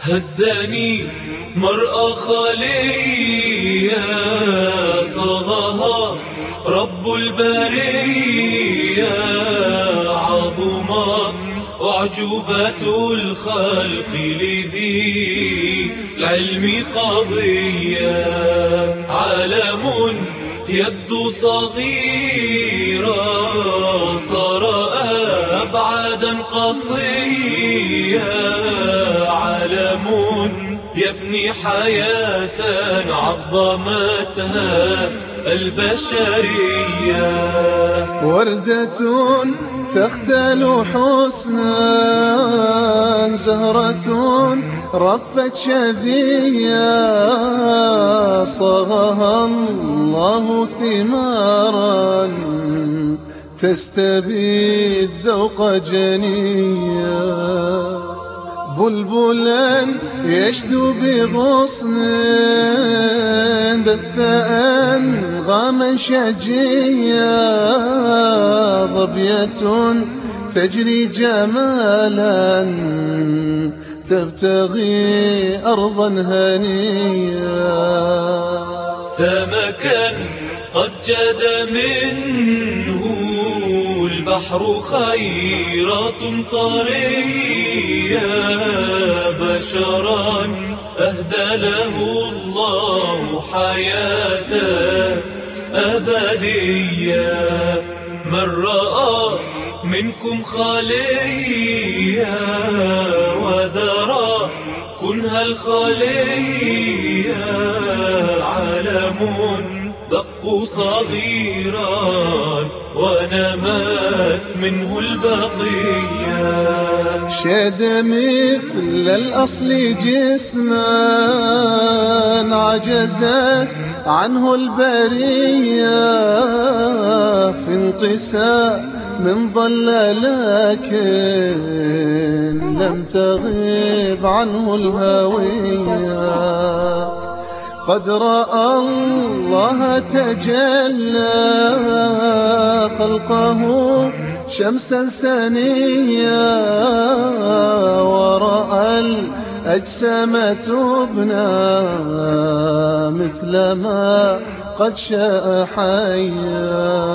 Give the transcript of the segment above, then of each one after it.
هزني مرأة خالية صاغها رب البرية، عظمت أعجوبة الخلق لذي العلم قضية. عالم يبدو صغيرا صار أبعادا قصيا، عالم يبني حياة عظمتها البشرية. وردة تختل حسنا، زهرة رفت شذيا، صاغها الله ثمارا تستبي الذوق جنيا. بلبلا يشدو بغصن دثاء غاما شجيا، ظبية تجري جمالا تبتغي أرضا هنيا. سمكا قد جد منه البحر خيرات طريا، بشرا أهدى له الله حياة أبدية. من رأى منكم خليا ودرى كنه الخليا، عالم دق صغيرا ونمت منه البقية. شاد مثل الأصل جسما عجزت عنه البرية، في انقسام من ظل لكن لم تغيب عنه الهوية. قد رأى الله تجلى خلقه شمسا سنيا، ورأى الأجسام تبنى مثل ما قد شاء حيا.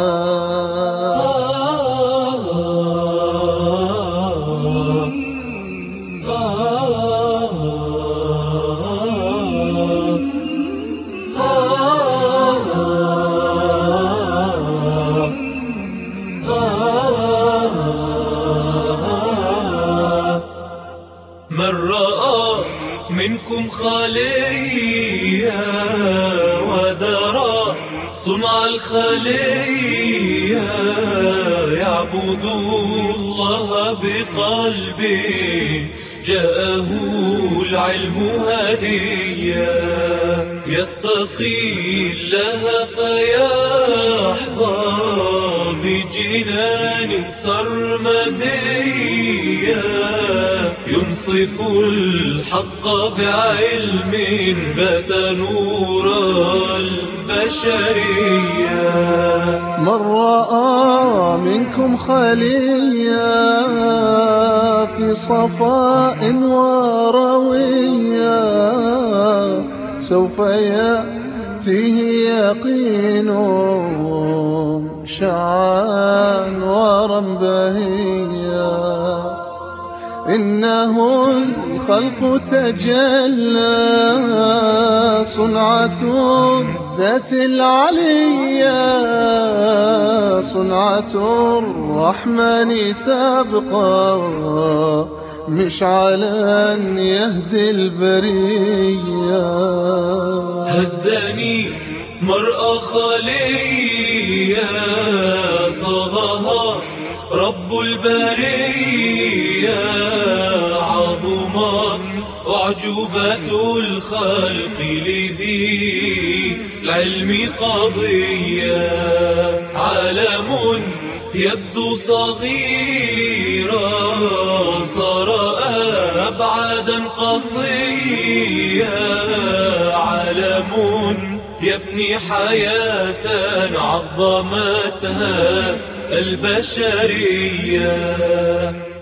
من رأى منكم خليا ودرى صنع الخليا، يعبد الله بقلبه جاءه العلم هديا. يتقي الله فيحظى بجنان سرمديا، ينصف الحق بعلم بات نور البشرية. من رأى منكم خليا في صفاء ورويا، سوف يأتيه يقين شعان ورنبهيا. إنه الخلق تجلى صنعة الذات العليا، صنعة الرحمن تبقى مشعلا يهدي البرية. هزني مرأة خالية صاغها رب البرية، عظمت أعجوبة الخلق لذي العلم قضية. عالم يبدو صغيرا صار أبعادا قصيا، عالم يبني حياة عظمتها البشرية.